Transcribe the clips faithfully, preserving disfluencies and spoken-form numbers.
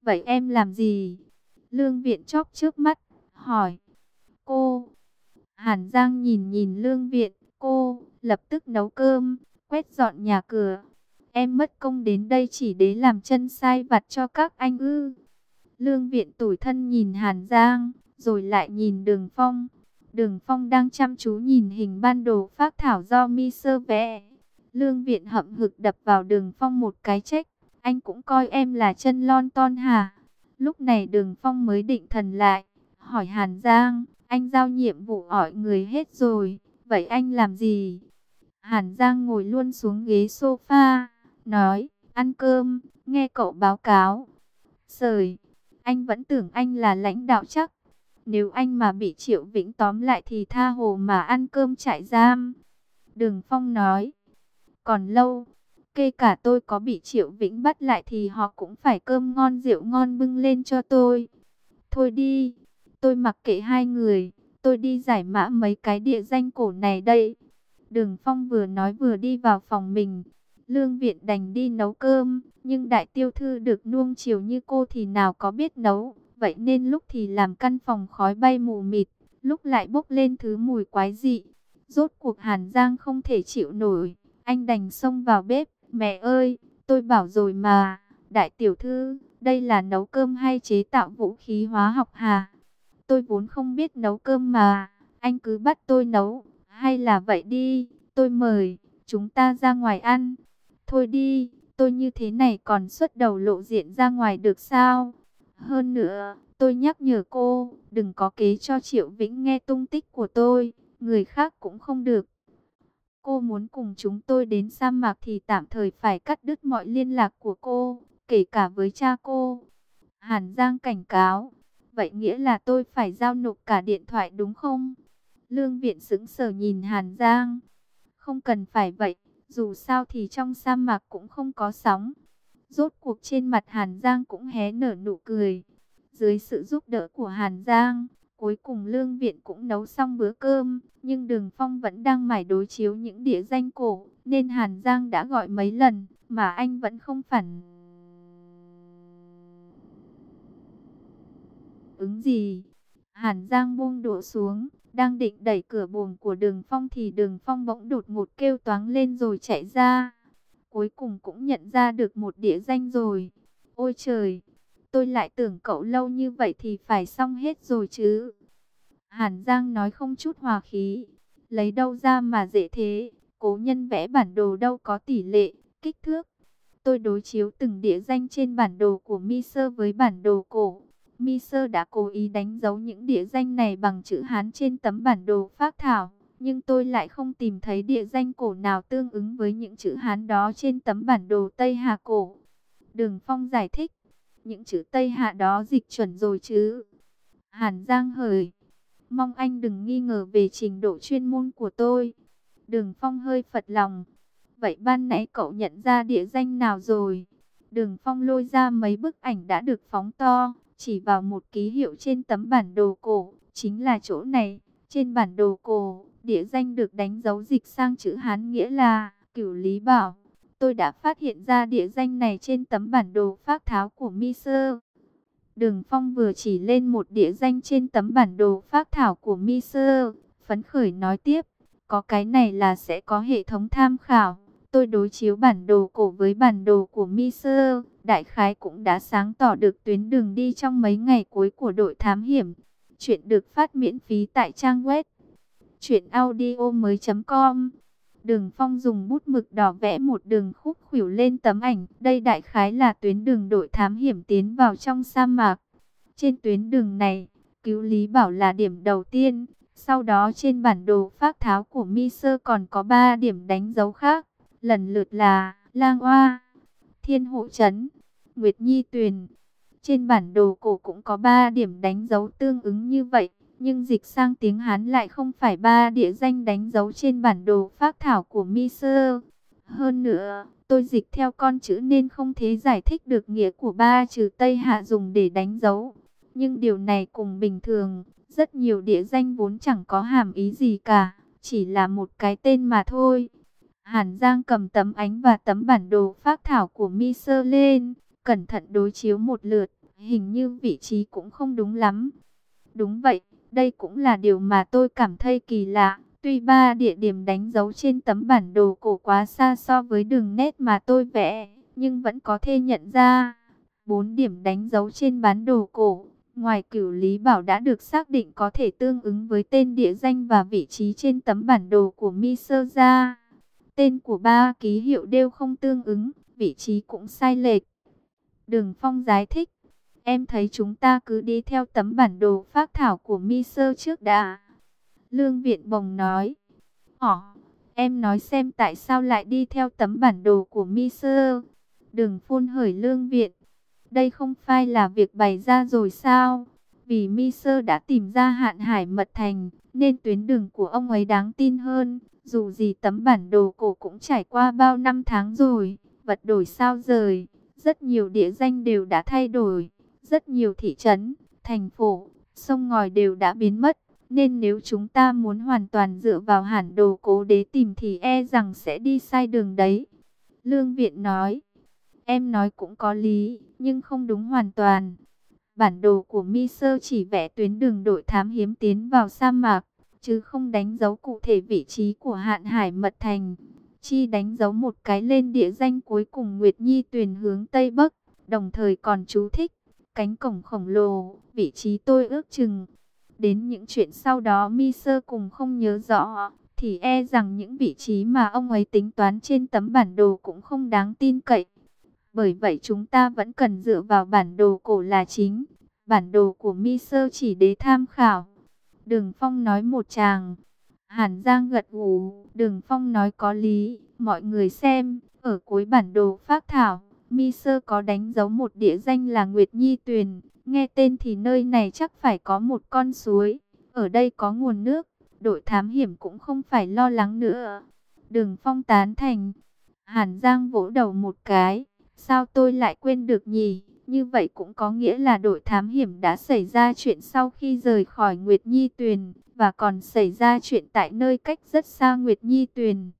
Vậy em làm gì? Lương Viện chóp trước mắt, hỏi. Cô. Hàn Giang nhìn nhìn Lương Viện, cô, lập tức nấu cơm, quét dọn nhà cửa. Em mất công đến đây chỉ để làm chân sai vặt cho các anh ư? Lương Viện tủi thân nhìn Hàn Giang, rồi lại nhìn Đường Phong. Đường Phong đang chăm chú nhìn hình ban đồ phác thảo do mi sơ vẽ. Lương Viện hậm hực đập vào Đường Phong một cái trách. Anh cũng coi em là chân lon ton hả? Lúc này Đường Phong mới định thần lại, hỏi Hàn Giang, anh giao nhiệm vụ hỏi người hết rồi, vậy anh làm gì? Hàn Giang ngồi luôn xuống ghế sofa, nói, ăn cơm, nghe cậu báo cáo. Sời, anh vẫn tưởng anh là lãnh đạo chắc. Nếu anh mà bị Triệu Vĩnh tóm lại thì tha hồ mà ăn cơm trại giam. Đường Phong nói, còn lâu, kể cả tôi có bị Triệu Vĩnh bắt lại thì họ cũng phải cơm ngon rượu ngon bưng lên cho tôi. Thôi đi, tôi mặc kệ hai người, tôi đi giải mã mấy cái địa danh cổ này đây. Đường Phong vừa nói vừa đi vào phòng mình. Lương Viện đành đi nấu cơm, nhưng đại tiểu thư được nuông chiều như cô thì nào có biết nấu. Vậy nên lúc thì làm căn phòng khói bay mù mịt, lúc lại bốc lên thứ mùi quái dị. Rốt cuộc Hàn Giang không thể chịu nổi, anh đành xông vào bếp. Mẹ ơi, tôi bảo rồi mà, đại tiểu thư, đây là nấu cơm hay chế tạo vũ khí hóa học hả? Tôi vốn không biết nấu cơm mà, anh cứ bắt tôi nấu. Hay là vậy đi, tôi mời, chúng ta ra ngoài ăn. Thôi đi, tôi như thế này còn xuất đầu lộ diện ra ngoài được sao? Hơn nữa, tôi nhắc nhở cô, đừng có kế cho Triệu Vĩnh nghe tung tích của tôi, người khác cũng không được. Cô muốn cùng chúng tôi đến sa mạc thì tạm thời phải cắt đứt mọi liên lạc của cô, kể cả với cha cô. Hàn Giang cảnh cáo, vậy nghĩa là tôi phải giao nộp cả điện thoại đúng không? Lương Viện sững sờ nhìn Hàn Giang. Không cần phải vậy, dù sao thì trong sa mạc cũng không có sóng. Rốt cuộc trên mặt Hàn Giang cũng hé nở nụ cười. Dưới sự giúp đỡ của Hàn Giang, cuối cùng Lương Viện cũng nấu xong bữa cơm. Nhưng Đường Phong vẫn đang mải đối chiếu những địa danh cổ, nên Hàn Giang đã gọi mấy lần, mà anh vẫn không phản ứng gì. Hàn Giang buông đũa xuống, đang định đẩy cửa buồng của Đường Phong thì Đường Phong bỗng đột ngột kêu toáng lên rồi chạy ra. Cuối cùng cũng nhận ra được một địa danh rồi. Ôi trời, tôi lại tưởng cậu lâu như vậy thì phải xong hết rồi chứ. Hàn Giang nói không chút hòa khí. Lấy đâu ra mà dễ thế, cố nhân vẽ bản đồ đâu có tỷ lệ, kích thước. Tôi đối chiếu từng địa danh trên bản đồ của mi sơ với bản đồ cổ. mi sơ đã cố ý đánh dấu những địa danh này bằng chữ Hán trên tấm bản đồ phác thảo. Nhưng tôi lại không tìm thấy địa danh cổ nào tương ứng với những chữ Hán đó trên tấm bản đồ Tây Hà cổ. Đường Phong giải thích, những chữ Tây Hà đó dịch chuẩn rồi chứ. Hàn Giang hời, mong anh đừng nghi ngờ về trình độ chuyên môn của tôi. Đường Phong hơi phật lòng. Vậy ban nãy cậu nhận ra địa danh nào rồi? Đường Phong lôi ra mấy bức ảnh đã được phóng to, chỉ vào một ký hiệu trên tấm bản đồ cổ. Chính là chỗ này. Trên bản đồ cổ, địa danh được đánh dấu dịch sang chữ Hán nghĩa là Cửu Lý Bảo. Tôi đã phát hiện ra địa danh này trên tấm bản đồ phác tháo của mi sơ. Đường Phong vừa chỉ lên một địa danh trên tấm bản đồ phác thảo của mi sơ, phấn khởi nói tiếp, có cái này là sẽ có hệ thống tham khảo. Tôi đối chiếu bản đồ cổ với bản đồ của mi sơ, đại khái cũng đã sáng tỏ được tuyến đường đi trong mấy ngày cuối của đội thám hiểm. Chuyện được phát miễn phí tại trang web truyện audio mới chấm com. Đường Phong dùng bút mực đỏ vẽ một đường khúc khuỷu lên tấm ảnh. Đây đại khái là tuyến đường đội thám hiểm tiến vào trong sa mạc. Trên tuyến đường này, Cứu Lý Bảo là điểm đầu tiên. Sau đó trên bản đồ phác tháo của mi sơ còn có ba điểm đánh dấu khác. Lần lượt là Lang Oa, Thiên Hộ Trấn, Nguyệt Nhi Tuyền. Trên bản đồ cổ cũng có ba điểm đánh dấu tương ứng như vậy. Nhưng dịch sang tiếng Hán lại không phải ba địa danh đánh dấu trên bản đồ phác thảo của mi sơ. Hơn nữa, tôi dịch theo con chữ nên không thể giải thích được nghĩa của ba chữ Tây Hạ dùng để đánh dấu. Nhưng điều này cùng bình thường, rất nhiều địa danh vốn chẳng có hàm ý gì cả, chỉ là một cái tên mà thôi. Hàn Giang cầm tấm ánh và tấm bản đồ phác thảo của mi sơ lên, cẩn thận đối chiếu một lượt. Hình như vị trí cũng không đúng lắm. Đúng vậy, đây cũng là điều mà tôi cảm thấy kỳ lạ. Tuy ba địa điểm đánh dấu trên tấm bản đồ cổ quá xa so với đường nét mà tôi vẽ, nhưng vẫn có thể nhận ra. Bốn điểm đánh dấu trên bản đồ cổ, ngoài Cửu Lý Bảo đã được xác định có thể tương ứng với tên địa danh và vị trí trên tấm bản đồ của Miser ra. Tên của ba ký hiệu đều không tương ứng, vị trí cũng sai lệch. Đường Phong giải thích, em thấy chúng ta cứ đi theo tấm bản đồ phác thảo của Miser trước đã. Lương Viện Bồng nói, Ồ, em nói xem tại sao lại đi theo tấm bản đồ của Miser. Đường Phun hởi Lương Viện, đây không phải là việc bày ra rồi sao? Vì Miser đã tìm ra Hạn Hải Mật Thành, nên tuyến đường của ông ấy đáng tin hơn. Dù gì tấm bản đồ cổ cũng trải qua bao năm tháng rồi, vật đổi sao rời, rất nhiều địa danh đều đã thay đổi, rất nhiều thị trấn, thành phố, sông ngòi đều đã biến mất. Nên nếu chúng ta muốn hoàn toàn dựa vào bản đồ cố đế tìm thì e rằng sẽ đi sai đường đấy. Lương Viện nói, em nói cũng có lý, nhưng không đúng hoàn toàn. Bản đồ của Miser chỉ vẽ tuyến đường đội thám hiểm tiến vào sa mạc, chứ không đánh dấu cụ thể vị trí của Hạn Hải Mật Thành. Chi đánh dấu một cái lên địa danh cuối cùng Nguyệt Nhi Tuyền hướng Tây Bắc, đồng thời còn chú thích, cánh cổng khổng lồ, vị trí tôi ước chừng. Đến những chuyện sau đó Miser cùng không nhớ rõ, thì e rằng những vị trí mà ông ấy tính toán trên tấm bản đồ cũng không đáng tin cậy. Bởi vậy chúng ta vẫn cần dựa vào bản đồ cổ là chính. Bản đồ của Miser chỉ để tham khảo. Đường Phong nói một tràng. Hàn Giang gật gù. Đường Phong nói có lý. Mọi người xem, ở cuối bản đồ phác thảo, Miser có đánh dấu một địa danh là Nguyệt Nhi Tuyền. Nghe tên thì nơi này chắc phải có một con suối. Ở đây có nguồn nước, đội thám hiểm cũng không phải lo lắng nữa. Đường Phong tán thành. Hàn Giang vỗ đầu một cái. Sao tôi lại quên được nhỉ? Như vậy cũng có nghĩa là đội thám hiểm đã xảy ra chuyện sau khi rời khỏi Nguyệt Nhi Tuyền, và còn xảy ra chuyện tại nơi cách rất xa Nguyệt Nhi Tuyền.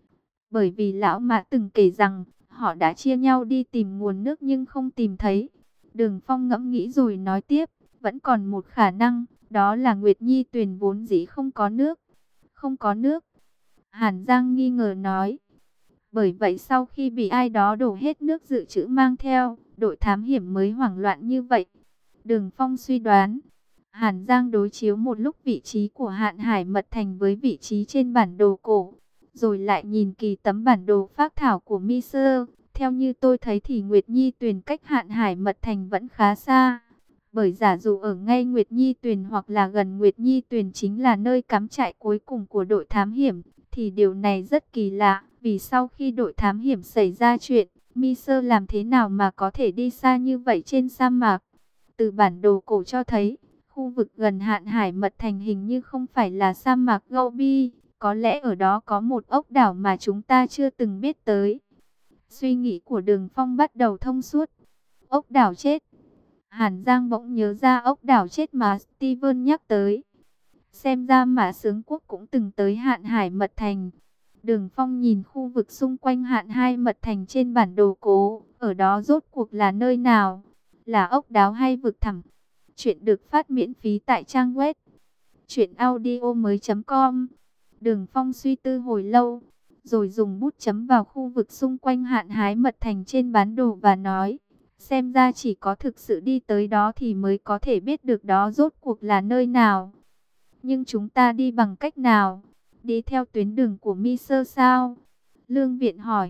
Bởi vì lão Mã từng kể rằng, họ đã chia nhau đi tìm nguồn nước nhưng không tìm thấy. Đường Phong ngẫm nghĩ rồi nói tiếp, vẫn còn một khả năng, đó là Nguyệt Nhi Tuyền vốn dĩ không có nước. Không có nước. Hàn Giang nghi ngờ nói. Bởi vậy sau khi bị ai đó đổ hết nước dự trữ mang theo, đội thám hiểm mới hoảng loạn như vậy. Đường Phong suy đoán, Hàn Giang đối chiếu một lúc vị trí của Hạn Hải Mật Thành với vị trí trên bản đồ cổ, rồi lại nhìn kỳ tấm bản đồ phác thảo của Miser. Theo như tôi thấy thì Nguyệt Nhi Tuyền cách Hạn Hải Mật Thành vẫn khá xa. Bởi giả dụ ở ngay Nguyệt Nhi Tuyền hoặc là gần Nguyệt Nhi Tuyền chính là nơi cắm trại cuối cùng của đội thám hiểm, thì điều này rất kỳ lạ. Vì sau khi đội thám hiểm xảy ra chuyện, Miser làm thế nào mà có thể đi xa như vậy trên sa mạc? Từ bản đồ cổ cho thấy, khu vực gần Hạn Hải Mật Thành hình như không phải là sa mạc Gobi. Có lẽ ở đó có một ốc đảo mà chúng ta chưa từng biết tới. Suy nghĩ của Đường Phong bắt đầu thông suốt. Ốc đảo chết. Hàn Giang bỗng nhớ ra ốc đảo chết mà Steven nhắc tới. Xem ra Mã Sướng Quốc cũng từng tới Hạn Hải Mật Thành. Đường Phong nhìn khu vực xung quanh Hạn Hải Mật Thành trên bản đồ cố, ở đó rốt cuộc là nơi nào? Là ốc đảo hay vực thẳm? Chuyện được phát miễn phí tại trang web truyện audio mới chấm com. Đường Phong suy tư hồi lâu, rồi dùng bút chấm vào khu vực xung quanh Hạn Hải Mật Thành trên bản đồ và nói, xem ra chỉ có thực sự đi tới đó thì mới có thể biết được đó rốt cuộc là nơi nào. Nhưng chúng ta đi bằng cách nào? Đi theo tuyến đường của Miser sao? Lương Viện hỏi.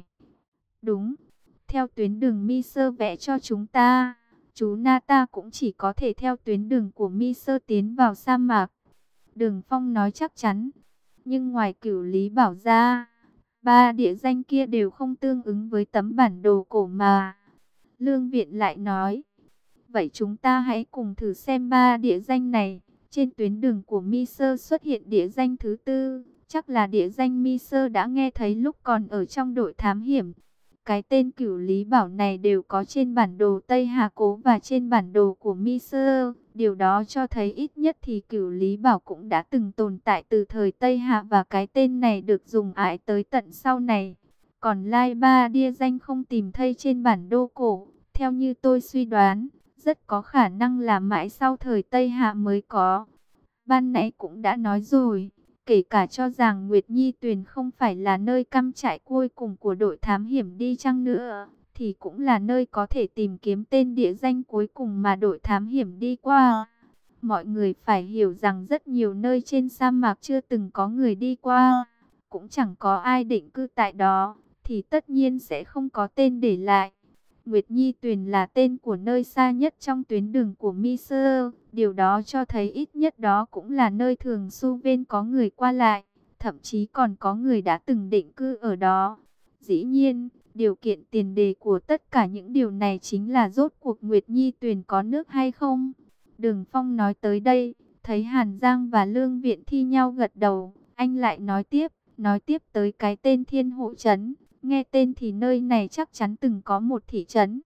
Đúng, theo tuyến đường Miser vẽ cho chúng ta. Chú Nata cũng chỉ có thể theo tuyến đường của Miser tiến vào sa mạc. Đường Phong nói chắc chắn. Nhưng ngoài Cửu Lý Bảo ra, ba địa danh kia đều không tương ứng với tấm bản đồ cổ mà. Lương Viện lại nói. Vậy chúng ta hãy cùng thử xem ba địa danh này. Trên tuyến đường của Miser xuất hiện địa danh thứ tư. Chắc là địa danh Miser đã nghe thấy lúc còn ở trong đội thám hiểm. Cái tên Cửu Lý Bảo này đều có trên bản đồ Tây Hà Cố và trên bản đồ của Miser. Điều đó cho thấy ít nhất thì Cửu Lý Bảo cũng đã từng tồn tại từ thời Tây Hà và cái tên này được dùng ải tới tận sau này. Còn lai ba địa danh không tìm thấy trên bản đồ cổ. Theo như tôi suy đoán, rất có khả năng là mãi sau thời Tây Hạ mới có. Ban nãy cũng đã nói rồi, kể cả cho rằng Nguyệt Nhi Tuyền không phải là nơi cắm trại cuối cùng của đội thám hiểm đi chăng nữa, thì cũng là nơi có thể tìm kiếm tên địa danh cuối cùng mà đội thám hiểm đi qua. Mọi người phải hiểu rằng rất nhiều nơi trên sa mạc chưa từng có người đi qua, cũng chẳng có ai định cư tại đó, thì tất nhiên sẽ không có tên để lại. Nguyệt Nhi Tuyền là tên của nơi xa nhất trong tuyến đường của Mi-sơ, điều đó cho thấy ít nhất đó cũng là nơi thường xu bên có người qua lại, thậm chí còn có người đã từng định cư ở đó. Dĩ nhiên, điều kiện tiền đề của tất cả những điều này chính là rốt cuộc Nguyệt Nhi Tuyền có nước hay không. Đường Phong nói tới đây, thấy Hàn Giang và Lương Viện thi nhau gật đầu, anh lại nói tiếp, nói tiếp tới cái tên Thiên Hộ Trấn. Nghe tên thì nơi này chắc chắn từng có một thị trấn.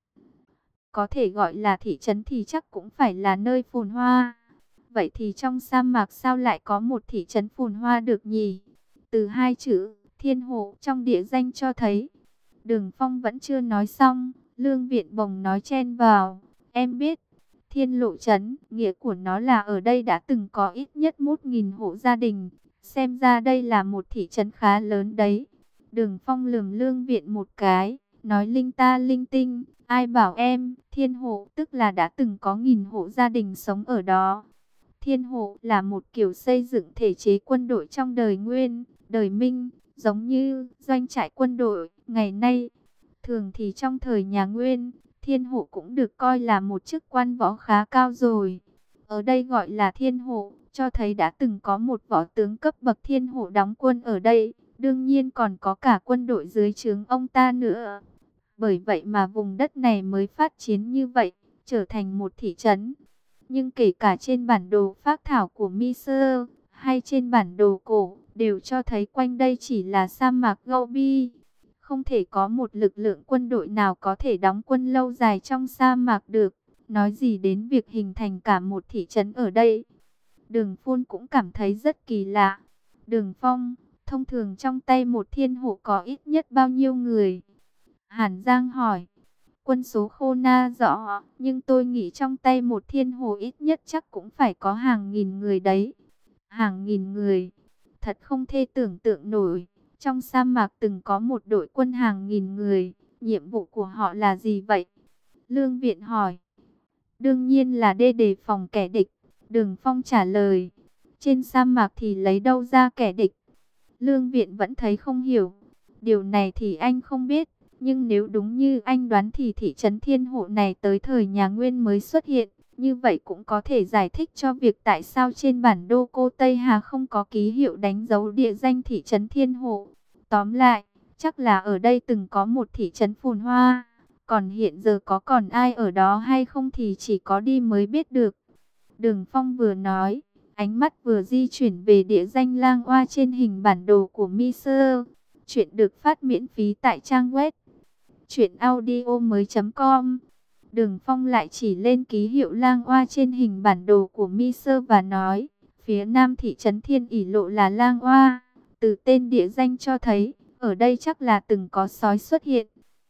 Có thể gọi là thị trấn thì chắc cũng phải là nơi phồn hoa. Vậy thì trong sa mạc sao lại có một thị trấn phồn hoa được nhỉ? Từ hai chữ Thiên Hộ trong địa danh cho thấy. Đường Phong vẫn chưa nói xong, Lương Viện Bồng nói chen vào. Em biết, Thiên Lộ Trấn, nghĩa của nó là ở đây đã từng có ít nhất một nghìn hộ gia đình. Xem ra đây là một thị trấn khá lớn đấy. Đường Phong lườm Lương Viện một cái, nói linh ta linh tinh, ai bảo em, Thiên Hộ tức là đã từng có nghìn hộ gia đình sống ở đó. Thiên Hộ là một kiểu xây dựng thể chế quân đội trong đời Nguyên, đời Minh, giống như doanh trại quân đội ngày nay. Thường thì trong thời nhà Nguyên, Thiên Hộ cũng được coi là một chức quan võ khá cao rồi. Ở đây gọi là Thiên Hộ, cho thấy đã từng có một võ tướng cấp bậc Thiên Hộ đóng quân ở đây. Đương nhiên còn có cả quân đội dưới trướng ông ta nữa. Bởi vậy mà vùng đất này mới phát triển như vậy, trở thành một thị trấn. Nhưng kể cả trên bản đồ phác thảo của Mi-sơ, hay trên bản đồ cổ, đều cho thấy quanh đây chỉ là sa mạc Gobi. Không thể có một lực lượng quân đội nào có thể đóng quân lâu dài trong sa mạc được. Nói gì đến việc hình thành cả một thị trấn ở đây. Đường Phun cũng cảm thấy rất kỳ lạ. Đường Phong, thông thường trong tay một thiên hộ có ít nhất bao nhiêu người? Hàn Giang hỏi. Quân số Khô Na rõ, nhưng tôi nghĩ trong tay một thiên hộ ít nhất chắc cũng phải có hàng nghìn người đấy. Hàng nghìn người, thật không thể tưởng tượng nổi. Trong sa mạc từng có một đội quân hàng nghìn người, nhiệm vụ của họ là gì vậy? Lương Viện hỏi. Đương nhiên là để đề phòng kẻ địch. Đường Phong trả lời. Trên sa mạc thì lấy đâu ra kẻ địch? Lương Viện vẫn thấy không hiểu. Điều này thì anh không biết. Nhưng nếu đúng như anh đoán thì thị trấn Thiên Hộ này tới thời nhà Nguyên mới xuất hiện. Như vậy cũng có thể giải thích cho việc tại sao trên bản đồ Cô Tây Hà không có ký hiệu đánh dấu địa danh thị trấn Thiên Hộ. Tóm lại, chắc là ở đây từng có một thị trấn phồn hoa. Còn hiện giờ có còn ai ở đó hay không thì chỉ có đi mới biết được. Đường Phong vừa nói, ánh mắt vừa di chuyển về địa danh Lang Oa trên hình bản đồ của Mi-sơ. Chuyện được phát miễn phí tại trang web truyện audio mới chấm com. Đường Phong lại chỉ lên ký hiệu Lang Oa trên hình bản đồ của Mi-sơ và nói, phía nam thị trấn Thiên ỷ Lộ là Lang Oa. Từ tên địa danh cho thấy, ở đây chắc là từng có sói xuất hiện.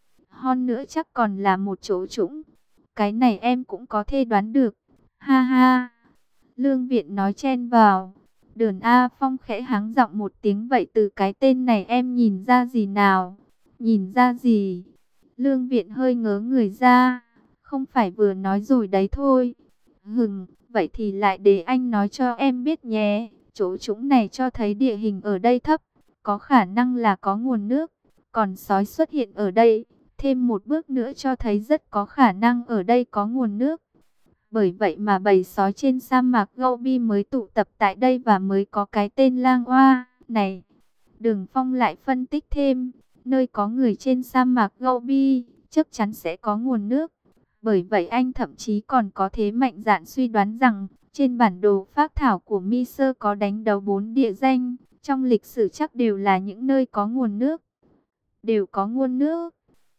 Hơn nữa chắc còn là một chỗ trũng. Cái này em cũng có thể đoán được. Ha ha. Lương Viện nói chen vào. Đường A Phong khẽ hắng giọng một tiếng, vậy từ cái tên này em nhìn ra gì nào? Nhìn ra gì? Lương Viện hơi ngớ người ra. Không phải vừa nói rồi đấy thôi. Hừm, vậy thì lại để anh nói cho em biết nhé. Chỗ trũng này cho thấy địa hình ở đây thấp. Có khả năng là có nguồn nước. Còn sói xuất hiện ở đây. Thêm một bước nữa cho thấy rất có khả năng ở đây có nguồn nước. Bởi vậy mà bầy sói trên sa mạc Gobi mới tụ tập tại đây và mới có cái tên Lang Oa này. Đường Phong lại phân tích thêm, nơi có người trên sa mạc Gobi chắc chắn sẽ có nguồn nước. Bởi vậy anh thậm chí còn có thế mạnh dạn suy đoán rằng trên bản đồ phác thảo của Mi-sơ có đánh dấu bốn địa danh, trong lịch sử chắc đều là những nơi có nguồn nước. Đều có nguồn nước.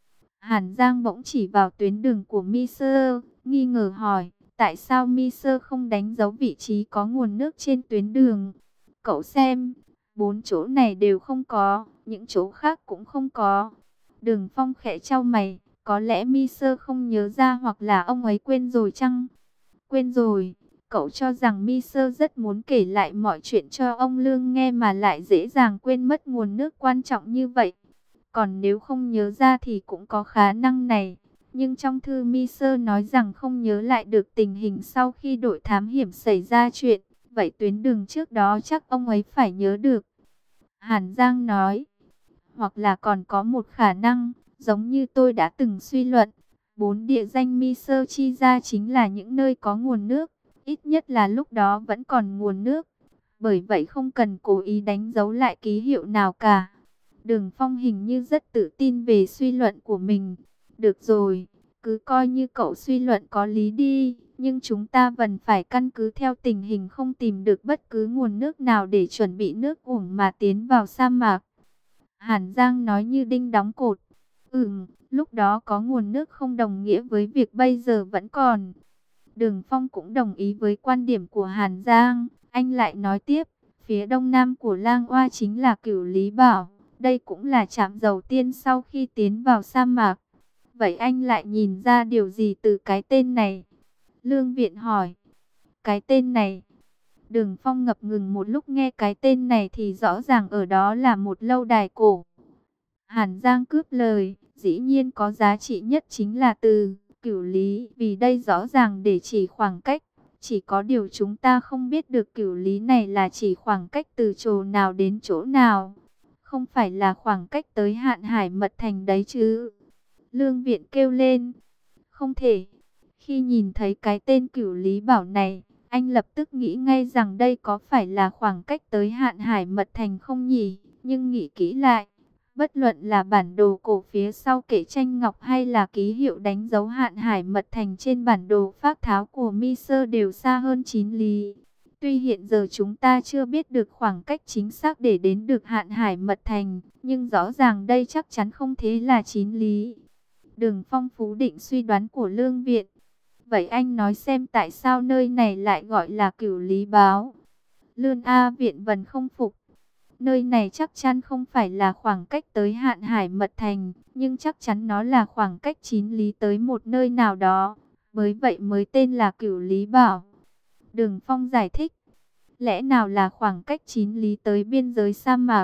Hàn Giang bỗng chỉ vào tuyến đường của Mi-sơ, nghi ngờ hỏi, tại sao Mi-sơ không đánh dấu vị trí có nguồn nước trên tuyến đường? Cậu xem, bốn chỗ này đều không có, những chỗ khác cũng không có. Đường Phong khẽ chau mày, Có lẽ Mi Sơ không nhớ ra hoặc là ông ấy quên rồi chăng? Quên rồi. Cậu cho rằng Mi Sơ rất muốn kể lại mọi chuyện cho ông Lương nghe mà lại dễ dàng quên mất nguồn nước quan trọng như vậy. Còn nếu không nhớ ra thì cũng có khả năng này. Nhưng trong thư Mi Sơ nói rằng không nhớ lại được tình hình sau khi đội thám hiểm xảy ra chuyện. Vậy tuyến đường trước đó chắc ông ấy phải nhớ được. Hàn Giang nói. Hoặc là còn có một khả năng, giống như tôi đã từng suy luận. Bốn địa danh Mi Sơ chi ra chính là những nơi có nguồn nước. Ít nhất là lúc đó vẫn còn nguồn nước. Bởi vậy không cần cố ý đánh dấu lại ký hiệu nào cả. Đường Phong hình như rất tự tin về suy luận của mình. Được rồi, cứ coi như cậu suy luận có lý đi. Nhưng chúng ta vẫn phải căn cứ theo tình hình không tìm được bất cứ nguồn nước nào để chuẩn bị nước uổng mà tiến vào sa mạc. Hàn Giang nói như đinh đóng cột. Ừm, lúc đó có nguồn nước không đồng nghĩa với việc bây giờ vẫn còn. Đường Phong cũng đồng ý với quan điểm của Hàn Giang. Anh lại nói tiếp, phía đông nam của Lang Oa chính là Cửu Lý Bảo. Đây cũng là trạm đầu tiên sau khi tiến vào sa mạc. Vậy anh lại nhìn ra điều gì từ cái tên này? Lương Viện hỏi. Cái tên này. Đường Phong ngập ngừng một lúc nghe cái tên này thì rõ ràng ở đó là một lâu đài cổ. Hàn Giang cướp lời, dĩ nhiên có giá trị nhất chính là từ Cửu Lý, vì đây rõ ràng để chỉ khoảng cách. Chỉ có điều chúng ta không biết được Cửu Lý này là chỉ khoảng cách từ chỗ nào đến chỗ nào. Không phải là khoảng cách tới Hạn Hải Mật Thành đấy chứ. Lương Viện kêu lên. Không thể. Khi nhìn thấy cái tên Cửu Lý Bảo này, anh lập tức nghĩ ngay rằng đây có phải là khoảng cách tới Hạn Hải Mật Thành không nhỉ? Nhưng nghĩ kỹ lại, bất luận là bản đồ cổ phía sau kệ tranh ngọc hay là ký hiệu đánh dấu Hạn Hải Mật Thành trên bản đồ phác tháo của Mi Sơ đều xa hơn chín lý. Tuy hiện giờ chúng ta chưa biết được khoảng cách chính xác để đến được Hạn Hải Mật Thành, nhưng rõ ràng đây chắc chắn không thế là chín lý. Đường Phong phủ định suy đoán của Lương Viện. Vậy anh nói xem tại sao nơi này lại gọi là Cửu Lý Báo? Lương A Viện vẫn không phục. Nơi này chắc chắn không phải là khoảng cách tới Hạn Hải Mật Thành, nhưng chắc chắn nó là khoảng cách chín lý tới một nơi nào đó. Bởi vậy mới tên là Cửu Lý Bảo. Đường Phong giải thích. Lẽ nào là khoảng cách chín lý tới biên giới sa mạc?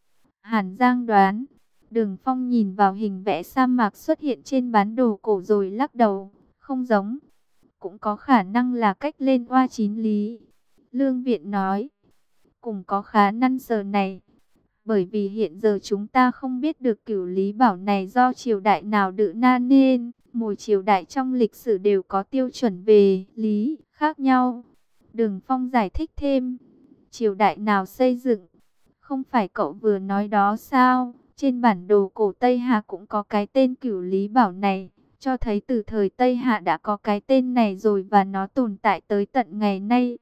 Hàn Giang đoán. Đường Phong nhìn vào hình vẽ sa mạc xuất hiện trên bản đồ cổ rồi lắc đầu. Không giống. Cũng có khả năng là cách lên oa chín lý. Lương Viện nói. Cũng có khả năng giờ này. Bởi vì hiện giờ chúng ta không biết được Cửu Lý Bảo này do triều đại nào đự na nên. Mỗi triều đại trong lịch sử đều có tiêu chuẩn về lý khác nhau. Đường Phong giải thích thêm. Triều đại nào xây dựng? Không phải cậu vừa nói đó sao? Trên bản đồ cổ Tây Hà cũng có cái tên Cửu Lý Bảo này. Cho thấy từ thời Tây Hạ đã có cái tên này rồi và nó tồn tại tới tận ngày nay.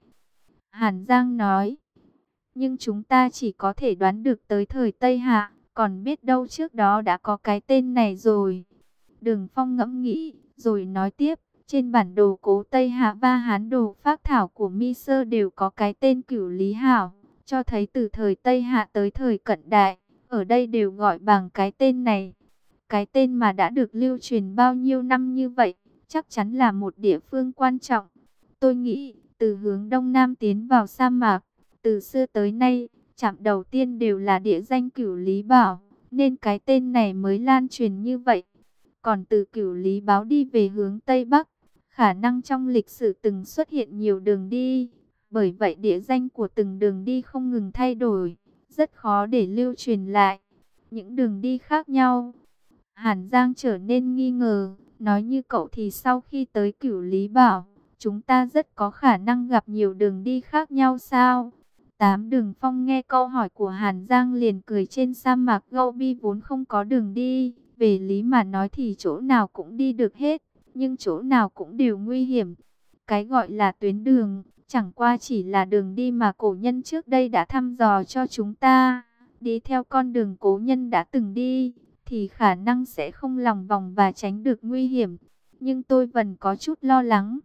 Hàn Giang nói. Nhưng chúng ta chỉ có thể đoán được tới thời Tây Hạ, còn biết đâu trước đó đã có cái tên này rồi. Đường Phong ngẫm nghĩ, rồi nói tiếp, trên bản đồ cố Tây Hạ và Hán đồ phác thảo của Mi Sơ đều có cái tên Cửu Lý Hảo, cho thấy từ thời Tây Hạ tới thời cận đại, ở đây đều gọi bằng cái tên này. Cái tên mà đã được lưu truyền bao nhiêu năm như vậy, chắc chắn là một địa phương quan trọng. Tôi nghĩ, từ hướng Đông Nam tiến vào sa mạc, từ xưa tới nay, trạm đầu tiên đều là địa danh Cửu Lý Bảo, nên cái tên này mới lan truyền như vậy. Còn từ Cửu Lý Báo đi về hướng Tây Bắc, khả năng trong lịch sử từng xuất hiện nhiều đường đi. Bởi vậy địa danh của từng đường đi không ngừng thay đổi, rất khó để lưu truyền lại. Những đường đi khác nhau. Hàn Giang trở nên nghi ngờ, nói như cậu thì sau khi tới Cửu Lý Bảo, chúng ta rất có khả năng gặp nhiều đường đi khác nhau sao? Tám Đường Phong nghe câu hỏi của Hàn Giang liền cười. Trên sa mạc Gobi vốn không có đường đi, về lý mà nói thì chỗ nào cũng đi được hết, nhưng chỗ nào cũng đều nguy hiểm. Cái gọi là tuyến đường, chẳng qua chỉ là đường đi mà cổ nhân trước đây đã thăm dò cho chúng ta. Đi theo con đường cố nhân đã từng đi, thì khả năng sẽ không lòng vòng và tránh được nguy hiểm. Nhưng tôi vẫn có chút lo lắng.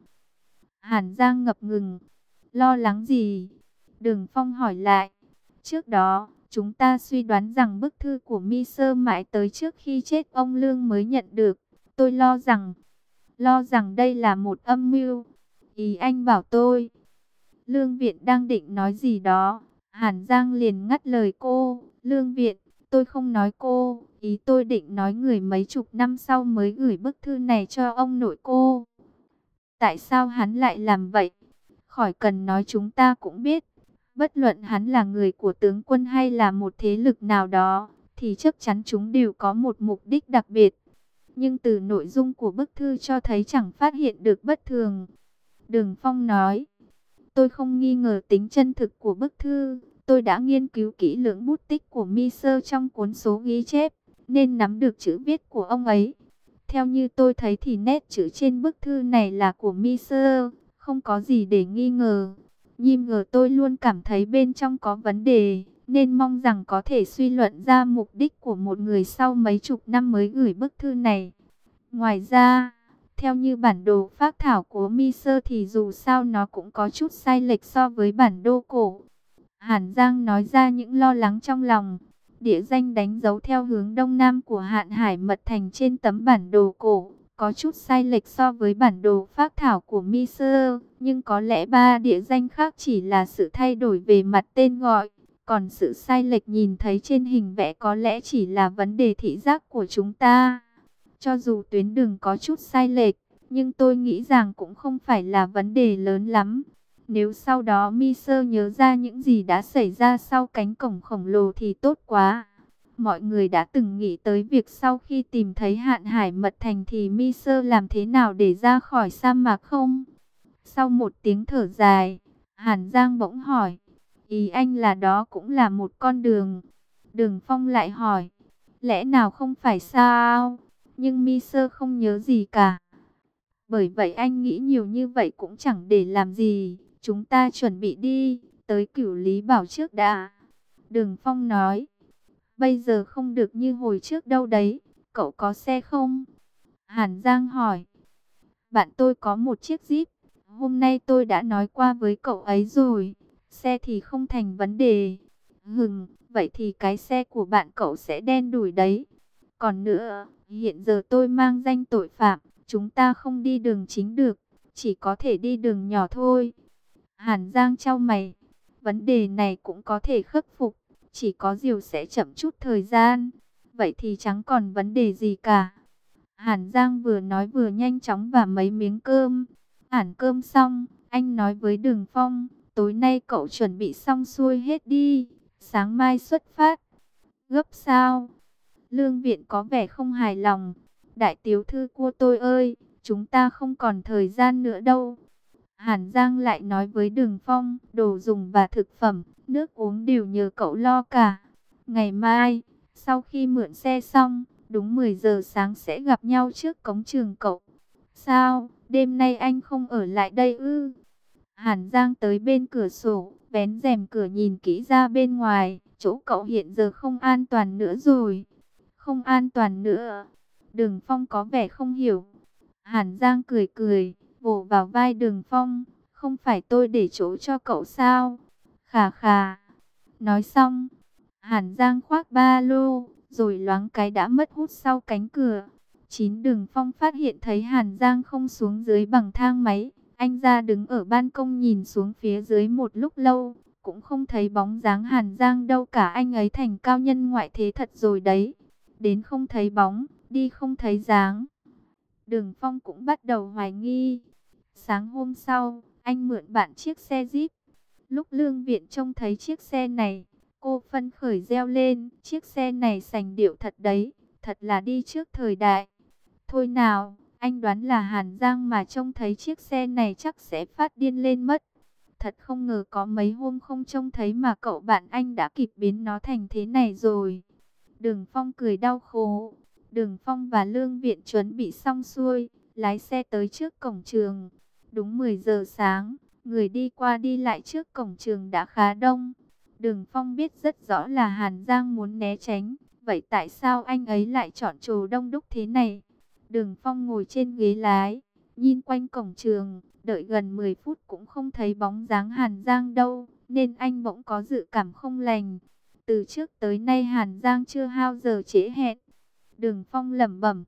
Hàn Giang ngập ngừng. Lo lắng gì? Đường Phong hỏi lại. Trước đó, chúng ta suy đoán rằng bức thư của Mi Sơ mãi tới trước khi chết ông Lương mới nhận được. tôi lo rằng, lo rằng đây là một âm mưu. Ý anh bảo tôi. Lương Viện đang định nói gì đó, Hàn Giang liền ngắt lời cô. Lương Viện, tôi không nói cô, ý tôi định nói người mấy chục năm sau mới gửi bức thư này cho ông nội cô. Tại sao hắn lại làm vậy? Khỏi cần nói, chúng ta cũng biết. Bất luận hắn là người của tướng quân hay là một thế lực nào đó, thì chắc chắn chúng đều có một mục đích đặc biệt. Nhưng từ nội dung của bức thư cho thấy chẳng phát hiện được bất thường. Đường Phong nói, tôi không nghi ngờ tính chân thực của bức thư. Tôi đã nghiên cứu kỹ lưỡng bút tích của Mi Sơ trong cuốn số ghi chép, nên nắm được chữ viết của ông ấy. Theo như tôi thấy thì nét chữ trên bức thư này là của Mi Sơ, không có gì để nghi ngờ. Nhưng ngờ tôi luôn cảm thấy bên trong có vấn đề, nên mong rằng có thể suy luận ra mục đích của một người sau mấy chục năm mới gửi bức thư này. Ngoài ra, theo như bản đồ phác thảo của Mi Sơ thì dù sao nó cũng có chút sai lệch so với bản đồ cổ. Hàn Giang nói ra những lo lắng trong lòng. Địa danh đánh dấu theo hướng đông nam của Hạn Hải Mật Thành trên tấm bản đồ cổ, có chút sai lệch so với bản đồ phác thảo của Mi Sơ, nhưng có lẽ ba địa danh khác chỉ là sự thay đổi về mặt tên gọi, còn sự sai lệch nhìn thấy trên hình vẽ có lẽ chỉ là vấn đề thị giác của chúng ta. Cho dù tuyến đường có chút sai lệch, nhưng tôi nghĩ rằng cũng không phải là vấn đề lớn lắm. Nếu sau đó Mi Sơ nhớ ra những gì đã xảy ra sau cánh cổng khổng lồ thì tốt quá. Mọi người đã từng nghĩ tới việc sau khi tìm thấy Hạn Hải Mật Thành thì Mi Sơ làm thế nào để ra khỏi sa mạc không? Sau một tiếng thở dài, Hàn Giang bỗng hỏi, ý anh là đó cũng là một con đường. Đường Phong lại hỏi, lẽ nào không phải sao? Nhưng Mi Sơ không nhớ gì cả. Bởi vậy anh nghĩ nhiều như vậy cũng chẳng để làm gì. Chúng ta chuẩn bị đi, tới Cửu Lý Bảo trước đã. Đường Phong nói, bây giờ không được như hồi trước đâu đấy, cậu có xe không? Hàn Giang hỏi, bạn tôi có một chiếc Jeep, hôm nay tôi đã nói qua với cậu ấy rồi, xe thì không thành vấn đề. Hừm, vậy thì cái xe của bạn cậu sẽ đen đủi đấy. Còn nữa, hiện giờ tôi mang danh tội phạm, chúng ta không đi đường chính được, chỉ có thể đi đường nhỏ thôi. Hàn Giang chau mày, vấn đề này cũng có thể khắc phục, chỉ có điều sẽ chậm chút thời gian. Vậy thì chẳng còn vấn đề gì cả. Hàn Giang vừa nói vừa nhanh chóng và mấy miếng cơm. Ăn cơm xong, anh nói với Đường Phong, tối nay cậu chuẩn bị xong xuôi hết đi, sáng mai xuất phát. Gấp sao? Lương Viện có vẻ không hài lòng. Đại tiểu thư của tôi ơi, chúng ta không còn thời gian nữa đâu. Hàn Giang lại nói với Đường Phong, đồ dùng và thực phẩm, nước uống đều nhờ cậu lo cả. Ngày mai, sau khi mượn xe xong, đúng mười giờ sáng sẽ gặp nhau trước cổng trường cậu. Sao, đêm nay anh không ở lại đây ư? Hàn Giang tới bên cửa sổ, vén rèm cửa nhìn kỹ ra bên ngoài, chỗ cậu hiện giờ không an toàn nữa rồi. Không an toàn nữa. Đường Phong có vẻ không hiểu. Hàn Giang cười cười, vỗ vào vai Đường Phong, không phải tôi để chỗ cho cậu sao? Khà khà. Nói xong, Hàn Giang khoác ba lô, rồi loáng cái đã mất hút sau cánh cửa. Chín Đường Phong phát hiện thấy Hàn Giang không xuống dưới bằng thang máy. Anh ra đứng ở ban công nhìn xuống phía dưới một lúc lâu, cũng không thấy bóng dáng Hàn Giang đâu cả. Anh ấy thành cao nhân ngoại thế thật rồi đấy. Đến không thấy bóng, đi không thấy dáng. Đường Phong cũng bắt đầu hoài nghi. Sáng hôm sau, anh mượn bạn chiếc xe Jeep. Lúc Lương Viện trông thấy chiếc xe này, cô phấn khởi reo lên, chiếc xe này sành điệu thật đấy, thật là đi trước thời đại. Thôi nào, anh đoán là Hàn Giang mà trông thấy chiếc xe này chắc sẽ phát điên lên mất. Thật không ngờ có mấy hôm không trông thấy mà cậu bạn anh đã kịp biến nó thành thế này rồi. Đường Phong cười đau khổ. Đường Phong và Lương Viện chuẩn bị xong xuôi, lái xe tới trước cổng trường. Đúng mười giờ sáng, người đi qua đi lại trước cổng trường đã khá đông. Đường Phong biết rất rõ là Hàn Giang muốn né tránh, vậy tại sao anh ấy lại chọn chỗ đông đúc thế này? Đường Phong ngồi trên ghế lái, nhìn quanh cổng trường, đợi gần mười phút cũng không thấy bóng dáng Hàn Giang đâu, nên anh bỗng có dự cảm không lành. Từ trước tới nay Hàn Giang chưa bao giờ trễ hẹn. Đường Phong lẩm bẩm,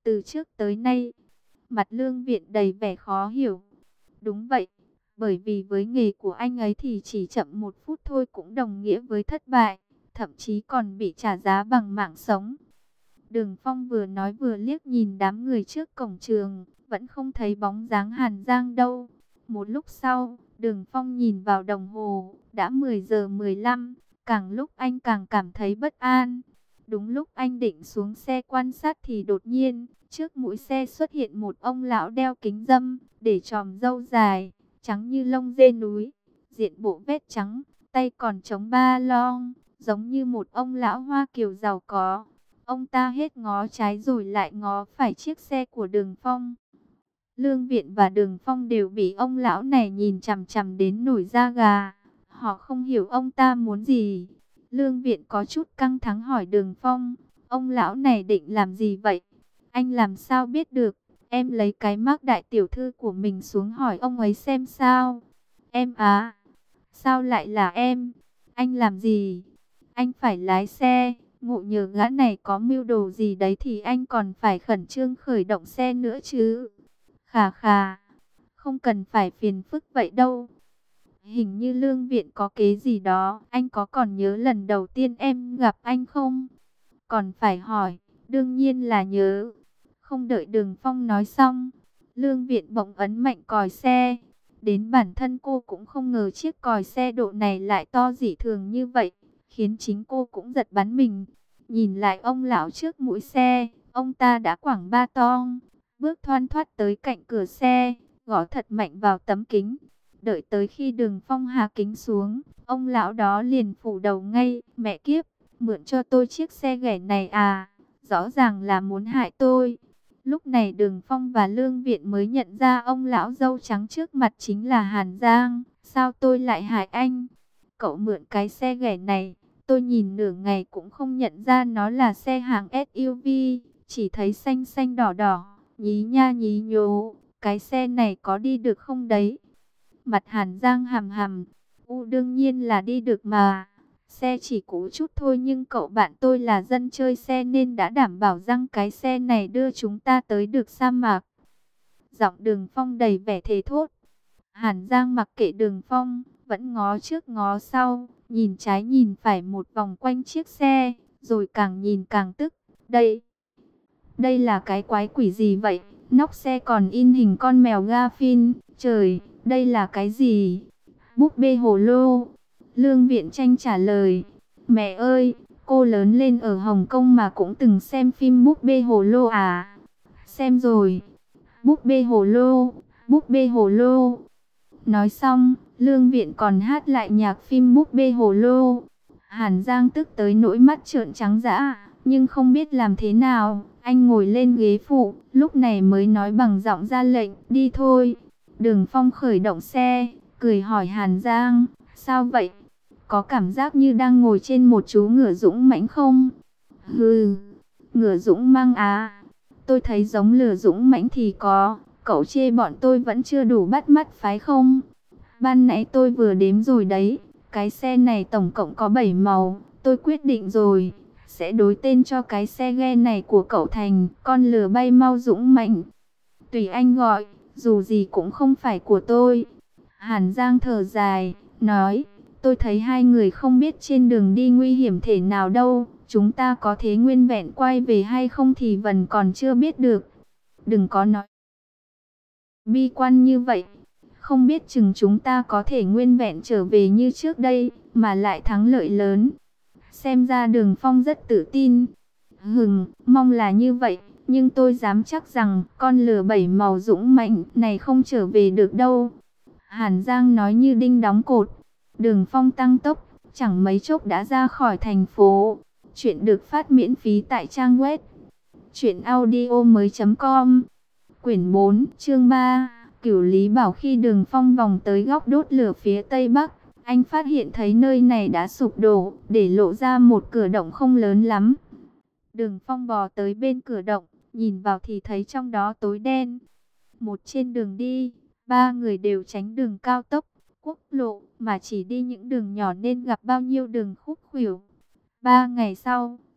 từ trước tới nay. Mặt Lương Viện đầy vẻ khó hiểu. Đúng vậy, bởi vì với nghề của anh ấy thì chỉ chậm một phút thôi cũng đồng nghĩa với thất bại, thậm chí còn bị trả giá bằng mạng sống. Đường Phong vừa nói vừa liếc nhìn đám người trước cổng trường, vẫn không thấy bóng dáng Hàn Giang đâu. Một lúc sau, Đường Phong nhìn vào đồng hồ, đã mười giờ mười lăm, càng lúc anh càng cảm thấy bất an. Đúng lúc anh định xuống xe quan sát thì đột nhiên, trước mũi xe xuất hiện một ông lão đeo kính râm, để tròm râu dài, trắng như lông dê núi, diện bộ vết trắng, tay còn chống ba lon, giống như một ông lão Hoa Kiều giàu có. Ông ta hết ngó trái rồi lại ngó phải chiếc xe của Đường Phong. Lương Viện và Đường Phong đều bị ông lão này nhìn chằm chằm đến nổi da gà. Họ không hiểu ông ta muốn gì. Lương Viện có chút căng thẳng hỏi Đường Phong, ông lão này định làm gì vậy? Anh làm sao biết được? Em lấy cái mác đại tiểu thư của mình xuống hỏi ông ấy xem sao. Em á? Sao lại là em? Anh làm gì? Anh phải lái xe. Ngộ nhờ gã này có mưu đồ gì đấy thì anh còn phải khẩn trương khởi động xe nữa chứ. Khà khà, không cần phải phiền phức vậy đâu. Hình như Lương Viện có kế gì đó. Anh có còn nhớ lần đầu tiên em gặp anh không? Còn phải hỏi, đương nhiên là nhớ. Không đợi Đường Phong nói xong, Lương Viện bỗng ấn mạnh còi xe. Đến bản thân cô cũng không ngờ chiếc còi xe độ này lại to dị thường như vậy, khiến chính cô cũng giật bắn mình. Nhìn lại ông lão trước mũi xe, ông ta đã quẳng ba tong, bước thoăn thoắt tới cạnh cửa xe, gõ thật mạnh vào tấm kính. Đợi tới khi Đường Phong hạ kính xuống, ông lão đó liền phủ đầu ngay, mẹ kiếp, mượn cho tôi chiếc xe ghẻ này à, rõ ràng là muốn hại tôi. Lúc này Đường Phong và Lương Viện mới nhận ra ông lão râu trắng trước mặt chính là Hàn Giang. Sao tôi lại hại anh? Cậu mượn cái xe ghẻ này, tôi nhìn nửa ngày cũng không nhận ra nó là xe hàng ét u vê, chỉ thấy xanh xanh đỏ đỏ, nhí nha nhí nhố, cái xe này có đi được không đấy? Mặt Hàn Giang hầm hầm, u đương nhiên là đi được mà. Xe chỉ cũ chút thôi nhưng cậu bạn tôi là dân chơi xe nên đã đảm bảo rằng cái xe này đưa chúng ta tới được sa mạc. Giọng Đường Phong đầy vẻ thề thốt. Hàn Giang mặc kệ Đường Phong, vẫn ngó trước ngó sau, nhìn trái nhìn phải một vòng quanh chiếc xe, rồi càng nhìn càng tức. Đây, đây là cái quái quỷ gì vậy? Nóc xe còn in hình con mèo Garfield. Trời, đây là cái gì? Búp bê hồ lô. Lương Viện Tranh trả lời, mẹ ơi, cô lớn lên ở Hồng Kông mà cũng từng xem phim búp bê hồ lô à? Xem rồi. Búp bê hồ lô, búp bê hồ lô. Nói xong, Lương Viện còn hát lại nhạc phim búp bê hồ lô. Hàn Giang tức tới nỗi mắt trợn trắng dã, nhưng không biết làm thế nào. Anh ngồi lên ghế phụ, lúc này mới nói bằng giọng ra lệnh, đi thôi. Đường Phong khởi động xe, cười hỏi Hàn Giang, sao vậy? Có cảm giác như đang ngồi trên một chú ngựa dũng mãnh không? Hừ, ngựa dũng mãnh à? Tôi thấy giống lừa dũng mãnh thì có, cậu chê bọn tôi vẫn chưa đủ bắt mắt phái không? Ban nãy tôi vừa đếm rồi đấy, cái xe này tổng cộng có bảy màu, tôi quyết định rồi, sẽ đối tên cho cái xe ghe này của cậu thành con lừa bay mau dũng mãnh. Tùy anh gọi, dù gì cũng không phải của tôi. Hàn Giang thở dài, nói, tôi thấy hai người không biết trên đường đi nguy hiểm thể nào đâu, chúng ta có thế nguyên vẹn quay về hay không thì vẫn còn chưa biết được. Đừng có nói bi quan như vậy, không biết chừng chúng ta có thể nguyên vẹn trở về như trước đây, mà lại thắng lợi lớn. Xem ra Đường Phong rất tự tin. Hừm, mong là như vậy, nhưng tôi dám chắc rằng con lừa bảy màu dũng mãnh này không trở về được đâu. Hàn Giang nói như đinh đóng cột. Đường Phong tăng tốc, chẳng mấy chốc đã ra khỏi thành phố. Chuyện được phát miễn phí tại trang web truyện audio mới chấm com. Quyển bốn, chương ba, Cửu Lý Bảo. Khi Đường Phong vòng tới góc đốt lửa phía tây bắc, anh phát hiện thấy nơi này đã sụp đổ, để lộ ra một cửa động không lớn lắm. Đường Phong bò tới bên cửa động, nhìn vào thì thấy trong đó tối đen. Một trên đường đi, ba người đều tránh đường cao tốc, quốc lộ, mà chỉ đi những đường nhỏ nên gặp bao nhiêu đường khúc khuỷu. Ba ngày sau,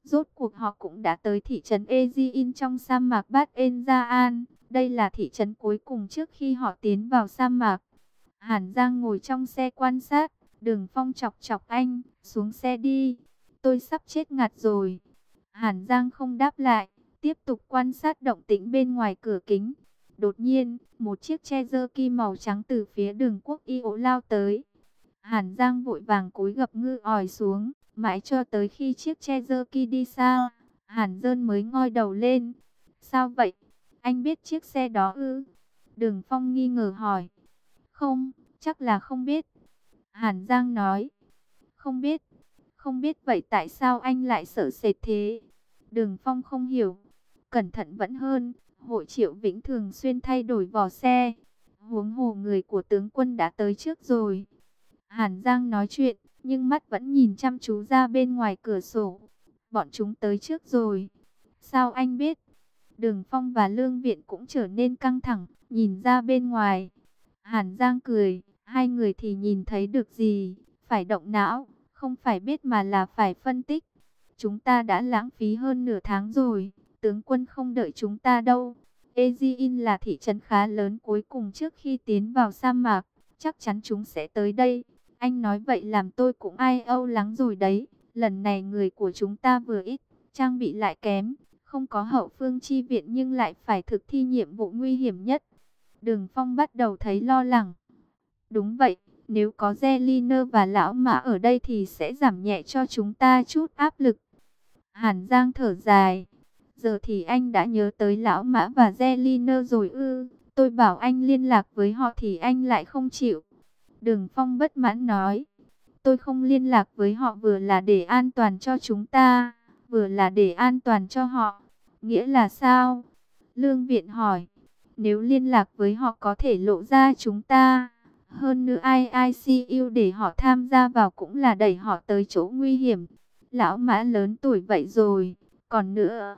Rốt cuộc họ cũng đã tới thị trấn Eziin trong sa mạc Bát Enzaan. Đây là thị trấn cuối cùng trước khi họ tiến vào sa mạc. Hàn Giang ngồi trong xe quan sát. Đường Phong chọc chọc anh, xuống xe đi. Tôi sắp chết ngạt rồi. Hàn Giang không đáp lại, tiếp tục quan sát động tĩnh bên ngoài cửa kính. Đột nhiên, một chiếc Cherokee màu trắng từ phía đường quốc y ố lao tới. Hàn Giang vội vàng cúi gập ngư ỏi xuống, mãi cho tới khi chiếc Cherokee đi xa, Hàn Dơn mới ngoi đầu lên. Sao vậy? Anh biết chiếc xe đó ư? Đường Phong nghi ngờ hỏi. Không, chắc là không biết. Hàn Giang nói. Không biết. Không biết vậy tại sao anh lại sợ sệt thế? Đường Phong không hiểu. Cẩn thận vẫn hơn. Hội Triệu Vĩnh thường xuyên thay đổi vỏ xe. Huống hồ người của tướng quân đã tới trước rồi. Hàn Giang nói chuyện, nhưng mắt vẫn nhìn chăm chú ra bên ngoài cửa sổ. Bọn chúng tới trước rồi. Sao anh biết? Đường Phong và Lương Viện cũng trở nên căng thẳng, nhìn ra bên ngoài. Hàn Giang cười, hai người thì nhìn thấy được gì? Phải động não, không phải biết mà là phải phân tích. Chúng ta đã lãng phí hơn nửa tháng rồi, tướng quân không đợi chúng ta đâu. Eziin là thị trấn khá lớn cuối cùng trước khi tiến vào sa mạc, chắc chắn chúng sẽ tới đây. Anh nói vậy làm tôi cũng ai âu lắng rồi đấy. Lần này người của chúng ta vừa ít, trang bị lại kém, không có hậu phương chi viện nhưng lại phải thực thi nhiệm vụ nguy hiểm nhất. Đường Phong bắt đầu thấy lo lắng. Đúng vậy, nếu có Zeliner và Lão Mã ở đây thì sẽ giảm nhẹ cho chúng ta chút áp lực. Hàn Giang thở dài. Giờ thì anh đã nhớ tới Lão Mã và Zeliner rồi ư? Tôi bảo anh liên lạc với họ thì anh lại không chịu. Đường Phong bất mãn nói. Tôi không liên lạc với họ vừa là để an toàn cho chúng ta, vừa là để an toàn cho họ. Nghĩa là sao? Lương Viện hỏi. Nếu liên lạc với họ có thể lộ ra chúng ta. Hơn nữa i i xê u để họ tham gia vào cũng là đẩy họ tới chỗ nguy hiểm. Lão Mã lớn tuổi vậy rồi. Còn nữa...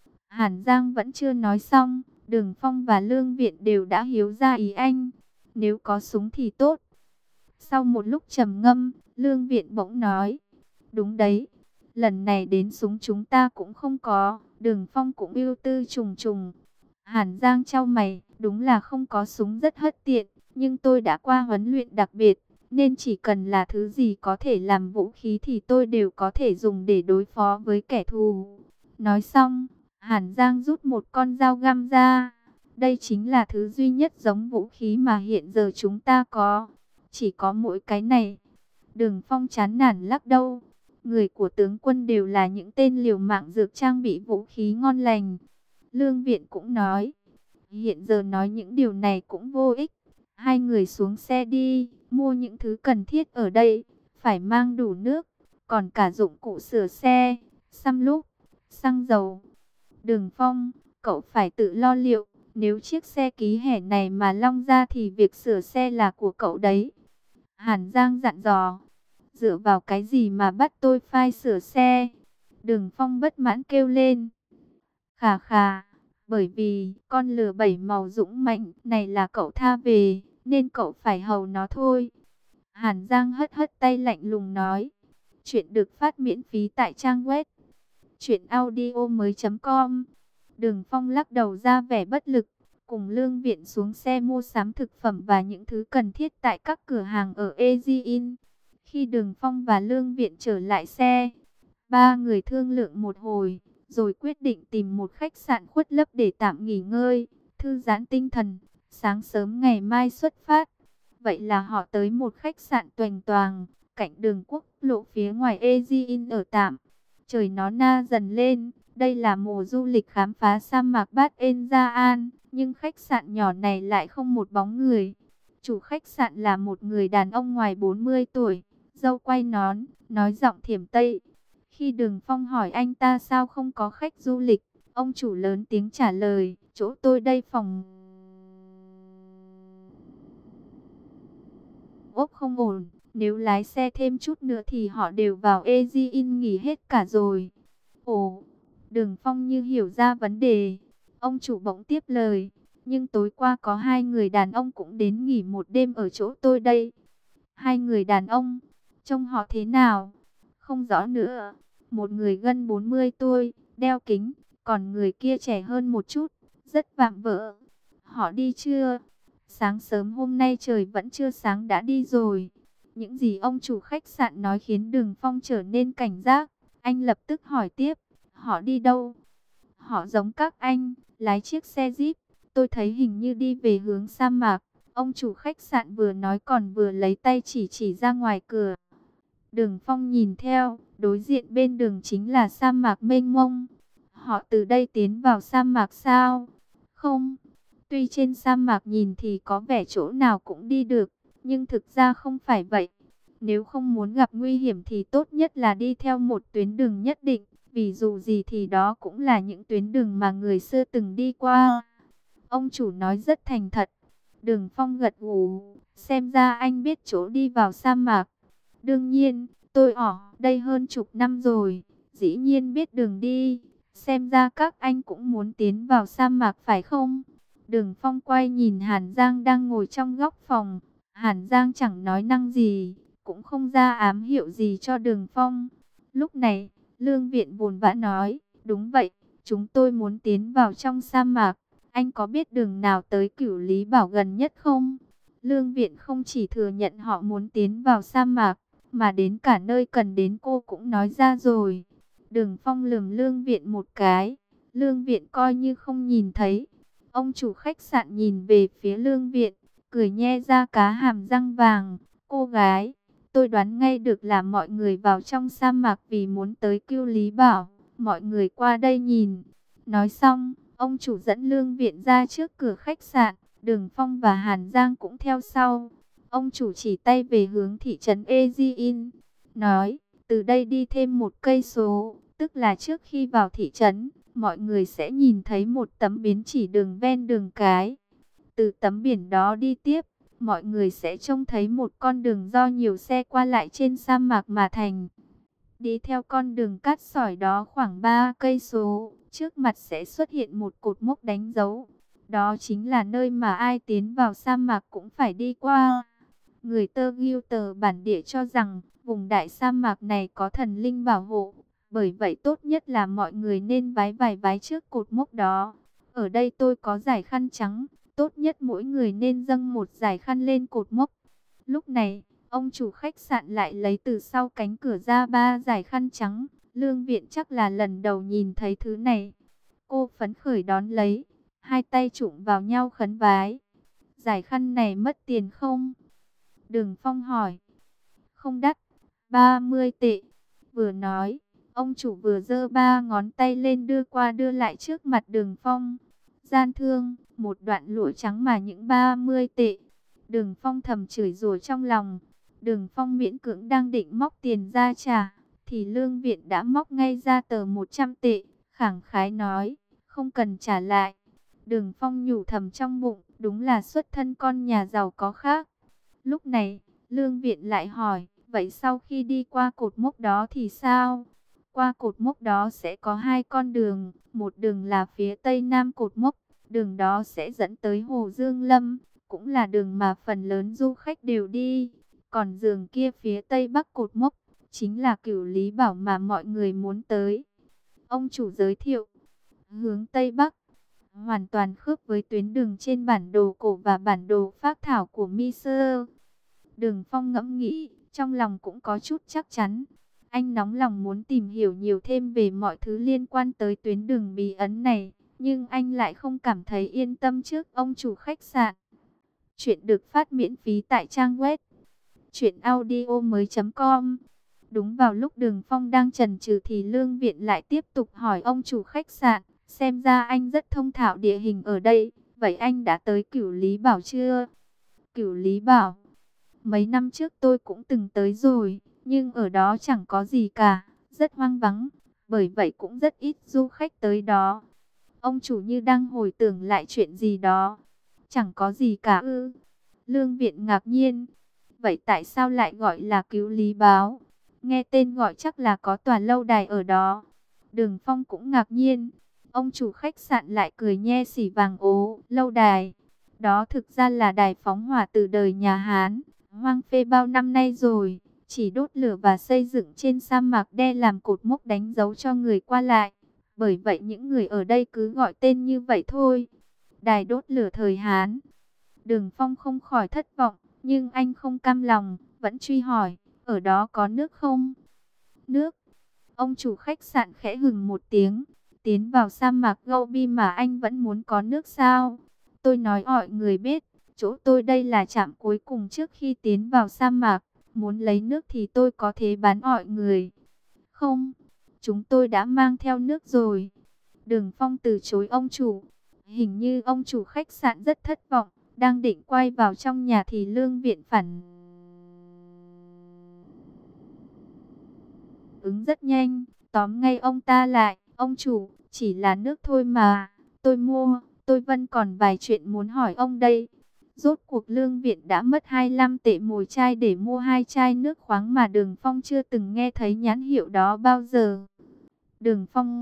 Hàn Giang vẫn chưa nói xong. Đường Phong và Lương Viện đều đã hiểu ra ý anh. Nếu có súng thì tốt. Sau một lúc trầm ngâm, Lương Viện bỗng nói. Đúng đấy. Lần này đến súng chúng ta cũng không có. Đường Phong cũng ưu tư trùng trùng. Hàn Giang chau mày. Đúng là không có súng rất hất tiện. Nhưng tôi đã qua huấn luyện đặc biệt. Nên chỉ cần là thứ gì có thể làm vũ khí thì tôi đều có thể dùng để đối phó với kẻ thù. Nói xong, Hàn Giang rút một con dao găm ra. Đây chính là thứ duy nhất giống vũ khí mà hiện giờ chúng ta có. Chỉ có mỗi cái này. Đường Phong chán nản lắc đầu. Người của tướng quân đều là những tên liều mạng dược trang bị vũ khí ngon lành. Lương Viện cũng nói. Hiện giờ nói những điều này cũng vô ích. Hai người xuống xe đi, mua những thứ cần thiết ở đây. Phải mang đủ nước, còn cả dụng cụ sửa xe, xăm lốp, xăng dầu. Đường Phong, cậu phải tự lo liệu. Nếu chiếc xe ký hẻ này mà long ra thì việc sửa xe là của cậu đấy. Hàn Giang dặn dò. Dựa vào cái gì mà bắt tôi phải sửa xe? Đường Phong bất mãn kêu lên. Khà khà, bởi vì con lừa bảy màu dũng mạnh này là cậu tha về, nên cậu phải hầu nó thôi. Hàn Giang hất hất tay lạnh lùng nói. Chuyện được phát miễn phí tại trang web truyện audio mới chấm com. Đường Phong lắc đầu ra vẻ bất lực, cùng Lương Viện xuống xe mua sắm thực phẩm và những thứ cần thiết tại các cửa hàng ở Eziin. Khi Đường Phong và Lương Viện trở lại xe, ba người thương lượng một hồi, rồi quyết định tìm một khách sạn khuất lấp để tạm nghỉ ngơi, thư giãn tinh thần, sáng sớm ngày mai xuất phát. Vậy là họ tới một khách sạn toành toàng, cạnh đường quốc lộ phía ngoài Eziin ở tạm. Trời nó na dần lên, đây là mùa du lịch khám phá sa mạc Bát Enzaan, nhưng khách sạn nhỏ này lại không một bóng người. Chủ khách sạn là một người đàn ông ngoài bốn mươi tuổi, râu quay nón, nói giọng thiểm Tây. Khi Đường Phong hỏi anh ta sao không có khách du lịch, ông chủ lớn tiếng trả lời, chỗ tôi đây phòng ốc không ổn, nếu lái xe thêm chút nữa thì họ đều vào Eziin nghỉ hết cả rồi. Ồ, Đường Phong như hiểu ra vấn đề, ông chủ bỗng tiếp lời, nhưng tối qua có hai người đàn ông cũng đến nghỉ một đêm ở chỗ tôi đây. Hai người đàn ông, trông họ thế nào? Không rõ nữa. Một người gần bốn mươi tuổi, đeo kính, còn người kia trẻ hơn một chút, rất vạm vỡ. Họ đi chưa? Sáng sớm hôm nay trời vẫn chưa sáng đã đi rồi. Những gì ông chủ khách sạn nói khiến Đường Phong trở nên cảnh giác. Anh lập tức hỏi tiếp, họ đi đâu? Họ giống các anh, lái chiếc xe Jeep. Tôi thấy hình như đi về hướng sa mạc. Ông chủ khách sạn vừa nói còn vừa lấy tay chỉ chỉ ra ngoài cửa. Đường Phong nhìn theo, đối diện bên đường chính là sa mạc mênh mông. Họ từ đây tiến vào sa mạc sao? Không. Tuy trên sa mạc nhìn thì có vẻ chỗ nào cũng đi được, nhưng thực ra không phải vậy. Nếu không muốn gặp nguy hiểm thì tốt nhất là đi theo một tuyến đường nhất định, vì dù gì thì đó cũng là những tuyến đường mà người xưa từng đi qua. Ông chủ nói rất thành thật. Đường Phong gật gù, xem ra anh biết chỗ đi vào sa mạc. Đương nhiên, tôi ở đây hơn chục năm rồi, dĩ nhiên biết đường đi. Xem ra các anh cũng muốn tiến vào sa mạc phải không? Đường Phong quay nhìn Hàn Giang đang ngồi trong góc phòng. Hàn Giang chẳng nói năng gì, cũng không ra ám hiệu gì cho Đường Phong. Lúc này, Lương Viện vồn vã nói, đúng vậy, chúng tôi muốn tiến vào trong sa mạc. Anh có biết đường nào tới Cửu Lý Bảo gần nhất không? Lương Viện không chỉ thừa nhận họ muốn tiến vào sa mạc, mà đến cả nơi cần đến cô cũng nói ra rồi. Đường Phong lườm Lương Viện một cái. Lương Viện coi như không nhìn thấy. Ông chủ khách sạn nhìn về phía Lương Viện, cười nhe ra cá hàm răng vàng. Cô gái, tôi đoán ngay được là mọi người vào trong sa mạc vì muốn tới Cửu Lý Bảo. Mọi người qua đây nhìn. Nói xong, ông chủ dẫn Lương Viện ra trước cửa khách sạn. Đường Phong và Hàn Giang cũng theo sau. Ông chủ chỉ tay về hướng thị trấn Eziin, nói, từ đây đi thêm một cây số, tức là trước khi vào thị trấn, mọi người sẽ nhìn thấy một tấm biển chỉ đường ven đường cái. Từ tấm biển đó đi tiếp, mọi người sẽ trông thấy một con đường do nhiều xe qua lại trên sa mạc mà thành. Đi theo con đường cát sỏi đó khoảng ba cây số, trước mặt sẽ xuất hiện một cột mốc đánh dấu. Đó chính là nơi mà ai tiến vào sa mạc cũng phải đi qua. Người Tơ Giêu Tờ bản địa cho rằng vùng đại sa mạc này có thần linh bảo hộ. Bởi vậy tốt nhất là mọi người nên vái vài vái trước cột mốc đó. Ở đây tôi có dải khăn trắng. Tốt nhất mỗi người nên dâng một dải khăn lên cột mốc. Lúc này, ông chủ khách sạn lại lấy từ sau cánh cửa ra ba dải khăn trắng. Lương Viện chắc là lần đầu nhìn thấy thứ này. Cô phấn khởi đón lấy. Hai tay trụm vào nhau khấn vái. Dải khăn này mất tiền không? Đường Phong hỏi. Không đắt, ba mươi tệ. Vừa nói, ông chủ vừa giơ ba ngón tay lên đưa qua đưa lại trước mặt Đường Phong. Gian thương, một đoạn lụa trắng mà những ba mươi tệ. Đường Phong thầm chửi rủa trong lòng. Đường Phong miễn cưỡng đang định móc tiền ra trả, thì Lương Viện đã móc ngay ra tờ một trăm tệ, khẳng khái nói, không cần trả lại. Đường Phong nhủ thầm trong bụng, đúng là xuất thân con nhà giàu có khác. Lúc này, Lương Viện lại hỏi, vậy sau khi đi qua cột mốc đó thì sao? Qua cột mốc đó sẽ có hai con đường, một đường là phía tây nam cột mốc, đường đó sẽ dẫn tới Hồ Dương Lâm, cũng là đường mà phần lớn du khách đều đi. Còn đường kia phía tây bắc cột mốc, chính là Cửu Lý Bảo mà mọi người muốn tới. Ông chủ giới thiệu, hướng tây bắc, hoàn toàn khớp với tuyến đường trên bản đồ cổ và bản đồ phác thảo của Miser. Đường Phong ngẫm nghĩ, trong lòng cũng có chút chắc chắn. Anh nóng lòng muốn tìm hiểu nhiều thêm về mọi thứ liên quan tới tuyến đường bí ẩn này, nhưng anh lại không cảm thấy yên tâm trước ông chủ khách sạn. Chuyện được phát miễn phí tại trang web truyện audio mới chấm com. Đúng vào lúc Đường Phong đang chần chừ thì Lương Viện lại tiếp tục hỏi ông chủ khách sạn, xem ra anh rất thông thạo địa hình ở đây, vậy anh đã tới Cửu Lý Bảo chưa? Cửu Lý Bảo, mấy năm trước tôi cũng từng tới rồi, nhưng ở đó chẳng có gì cả, rất hoang vắng, bởi vậy cũng rất ít du khách tới đó. Ông chủ như đang hồi tưởng lại chuyện gì đó. Chẳng có gì cả ư? Lương Viện ngạc nhiên. Vậy tại sao lại gọi là Cửu Lý Bảo? Nghe tên gọi chắc là có tòa lâu đài ở đó. Đường Phong cũng ngạc nhiên. Ông chủ khách sạn lại cười nhe xỉ vàng ố. Lâu đài, đó thực ra là đài phóng hỏa từ đời nhà Hán, hoang phế bao năm nay rồi. chỉ đốt lửa và xây dựng trên sa mạc đe làm cột mốc đánh dấu cho người qua lại. Bởi vậy những người ở đây cứ gọi tên như vậy thôi. Đài đốt lửa thời Hán. Đường Phong không khỏi thất vọng, nhưng anh không cam lòng, vẫn truy hỏi, ở đó có nước không? Nước. Ông chủ khách sạn khẽ hừ một tiếng, tiến vào sa mạc Gobi mà anh vẫn muốn có nước sao? Tôi nói mọi người biết, chỗ tôi đây là trạm cuối cùng trước khi tiến vào sa mạc, muốn lấy nước thì tôi có thể bán mọi người. Không, chúng tôi đã mang theo nước rồi. Đường Phong từ chối ông chủ. Hình như ông chủ khách sạn rất thất vọng, đang định quay vào trong nhà thì Lương Viện phản ứng rất nhanh, tóm ngay ông ta lại. Ông chủ, chỉ là nước thôi mà, tôi mua, tôi vẫn còn vài chuyện muốn hỏi ông đây. Rốt cuộc Lương Viện đã mất hai mươi lăm tệ mồi chai để mua hai chai nước khoáng mà Đường Phong chưa từng nghe thấy nhãn hiệu đó bao giờ. Đường Phong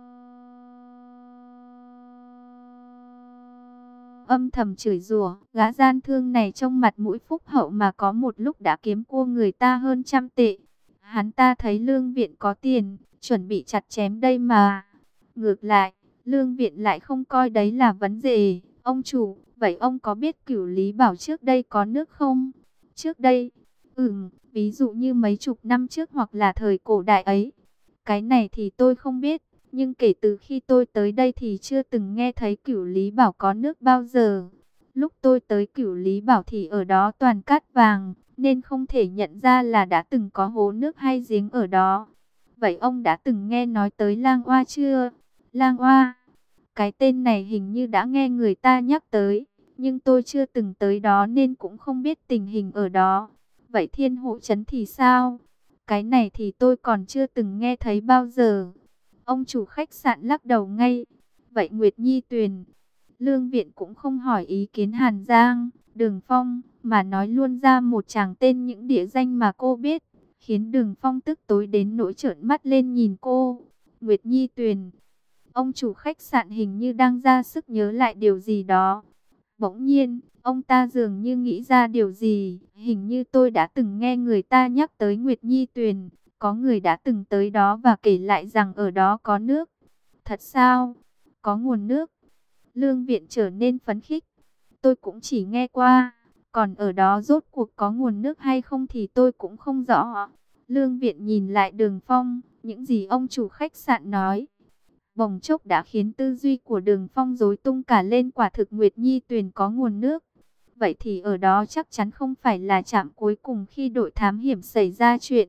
âm thầm chửi rủa, gã gian thương này trông mặt mũi phúc hậu mà có một lúc đã kiếm cua người ta hơn trăm tệ. Hắn ta thấy Lương Viện có tiền, chuẩn bị chặt chém đây mà. Ngược lại, Lương Viện lại không coi đấy là vấn đề. Ông chủ, vậy ông có biết Cửu Lý Bảo trước đây có nước không? Trước đây? Ừm, ví dụ như mấy chục năm trước hoặc là thời cổ đại ấy. Cái này thì tôi không biết, nhưng kể từ khi tôi tới đây thì chưa từng nghe thấy Cửu Lý Bảo có nước bao giờ. Lúc tôi tới Cửu Lý Bảo thì ở đó toàn cát vàng, nên không thể nhận ra là đã từng có hố nước hay giếng ở đó. Vậy ông đã từng nghe nói tới Lang Oa chưa? Lang Oa? Cái tên này hình như đã nghe người ta nhắc tới, nhưng tôi chưa từng tới đó nên cũng không biết tình hình ở đó. Vậy Thiên Hộ Trấn thì sao? Cái này thì tôi còn chưa từng nghe thấy bao giờ. Ông chủ khách sạn lắc đầu ngay. Vậy Nguyệt Nhi Tuyền? Lương Viện cũng không hỏi ý kiến Hàn Giang, Đường Phong, mà nói luôn ra một tràng tên những địa danh mà cô biết, khiến Đường Phong tức tối đến nỗi trợn mắt lên nhìn cô. Nguyệt Nhi Tuyền. Ông chủ khách sạn hình như đang ra sức nhớ lại điều gì đó. Bỗng nhiên, ông ta dường như nghĩ ra điều gì. Hình như tôi đã từng nghe người ta nhắc tới Nguyệt Nhi Tuyền. Có người đã từng tới đó và kể lại rằng ở đó có nước. Thật sao? Có nguồn nước? Lương Viện trở nên phấn khích. Tôi cũng chỉ nghe qua. Còn ở đó rốt cuộc có nguồn nước hay không thì tôi cũng không rõ. Lương Viện nhìn lại Đường Phong. Những gì ông chủ khách sạn nói bỗng chốc đã khiến tư duy của Đường Phong rối tung cả lên. Quả thực Nguyệt Nhi Tuyền có nguồn nước. Vậy thì ở đó chắc chắn không phải là trạm cuối cùng khi đội thám hiểm xảy ra chuyện.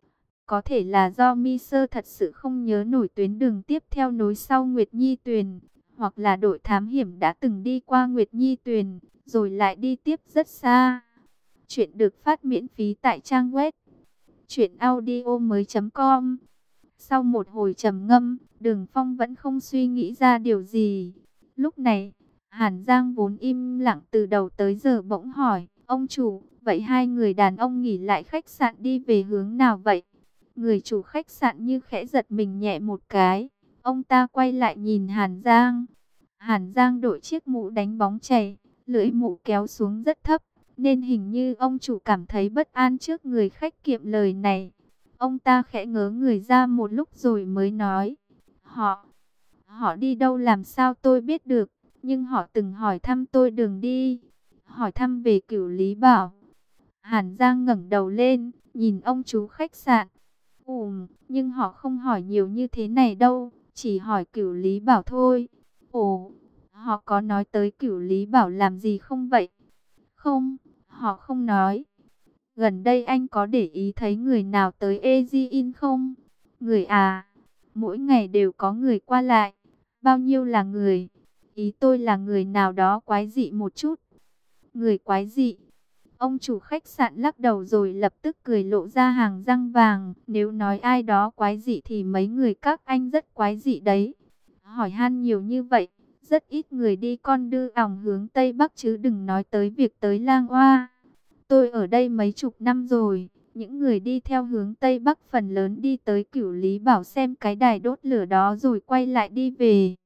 Có thể là do Mi Sơ thật sự không nhớ nổi tuyến đường tiếp theo nối sau Nguyệt Nhi Tuyền. Hoặc là đội thám hiểm đã từng đi qua Nguyệt Nhi Tuyền, rồi lại đi tiếp rất xa. Chuyện được phát miễn phí tại trang web truyện audio mới chấm com. Sau một hồi trầm ngâm, Đường Phong vẫn không suy nghĩ ra điều gì. Lúc này, Hàn Giang vốn im lặng từ đầu tới giờ bỗng hỏi, ông chủ, vậy hai người đàn ông nghỉ lại khách sạn đi về hướng nào vậy? Người chủ khách sạn như khẽ giật mình nhẹ một cái. Ông ta quay lại nhìn Hàn Giang. Hàn Giang đội chiếc mũ đánh bóng chày, lưỡi mũ kéo xuống rất thấp, nên hình như ông chủ cảm thấy bất an trước người khách kiệm lời này. Ông ta khẽ ngớ người ra một lúc rồi mới nói, họ, họ đi đâu làm sao tôi biết được, nhưng họ từng hỏi thăm tôi đường đi, hỏi thăm về Cửu Lý Bảo. Hàn Giang ngẩng đầu lên, nhìn ông chú khách sạn. Ừm, nhưng họ không hỏi nhiều như thế này đâu, chỉ hỏi Cửu Lý Bảo thôi. Ồ, họ có nói tới Cửu Lý Bảo làm gì không vậy? Không, họ không nói. Gần đây anh có để ý thấy người nào tới Eziin không? Người à, mỗi ngày đều có người qua lại. Bao nhiêu là người? Ý tôi là người nào đó quái dị một chút. Người quái dị? Ông chủ khách sạn lắc đầu rồi lập tức cười lộ ra hàng răng vàng. Nếu nói ai đó quái dị thì mấy người các anh rất quái dị đấy. Hỏi han nhiều như vậy, rất ít người đi con đưa ỏng hướng Tây Bắc chứ đừng nói tới việc tới Lang Oa. Tôi ở đây mấy chục năm rồi, những người đi theo hướng Tây Bắc phần lớn đi tới Cửu Lý Bảo xem cái đài đốt lửa đó rồi quay lại đi về.